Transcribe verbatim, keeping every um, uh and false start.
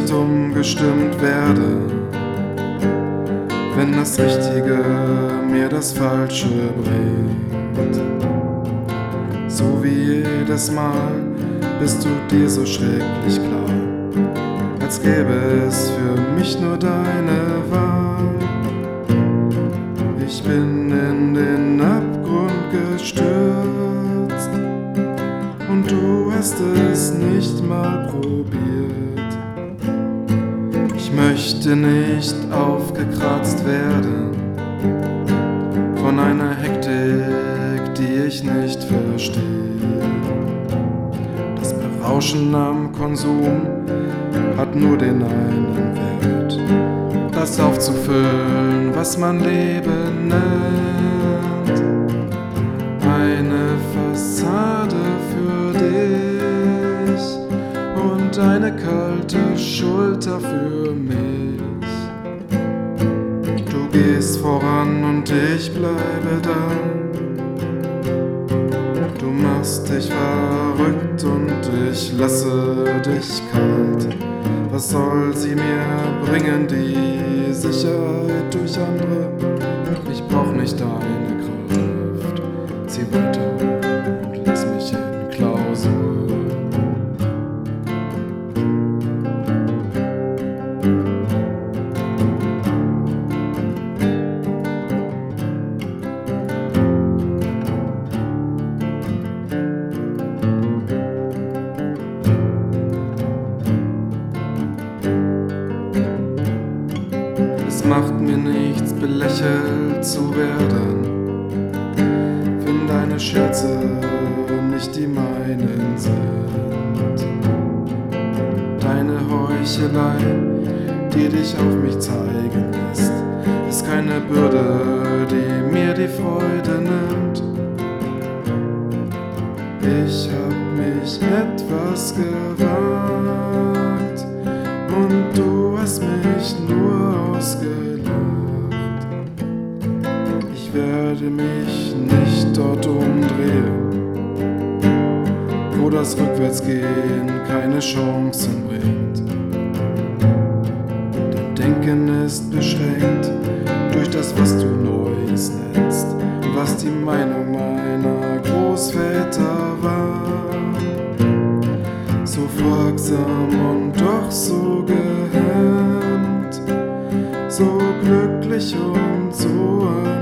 nicht umgestimmt werde, wenn das Richtige mir das Falsche bringt. So wie jedes Mal bist du dir so schrecklich klar, als gäbe es für mich nur deine Wahl. Ich bin in den Abgrund gestürzt und du hast es nicht mal probiert. Ich möchte nicht aufgekratzt werden von einer Hektik, die ich nicht verstehe. Das Berauschen am Konsum hat nur den einen Wert, das aufzufüllen, was man Leben nennt. Eine Fassade für dich und eine kalte Schulter für mich. Du gehst voran und ich bleibe da. Du machst dich verrückt und ich lasse dich kalt. Was soll sie mir bringen, die Sicherheit durch andere? Ich brauch nicht deine Kraft. Zieh weiter und lass mich in Klausur. Es macht mir nichts, belächelt zu werden, wenn deine Scherze nicht die meinen sind. Deine Heuchelei, die dich auf mich zeigen lässt, ist keine Bürde, die mir die Freude nimmt. Ich hab mich etwas gewagt und du hast mich nur ausgelacht. Ich werde mich nicht dort umdrehen, wo das Rückwärtsgehen keine Chancen bringt. Dein Denken ist beschränkt durch das, was du Neues nennst, was die Meinung meiner Großväter war. So folgsam und doch so gehemmt, so glücklich und so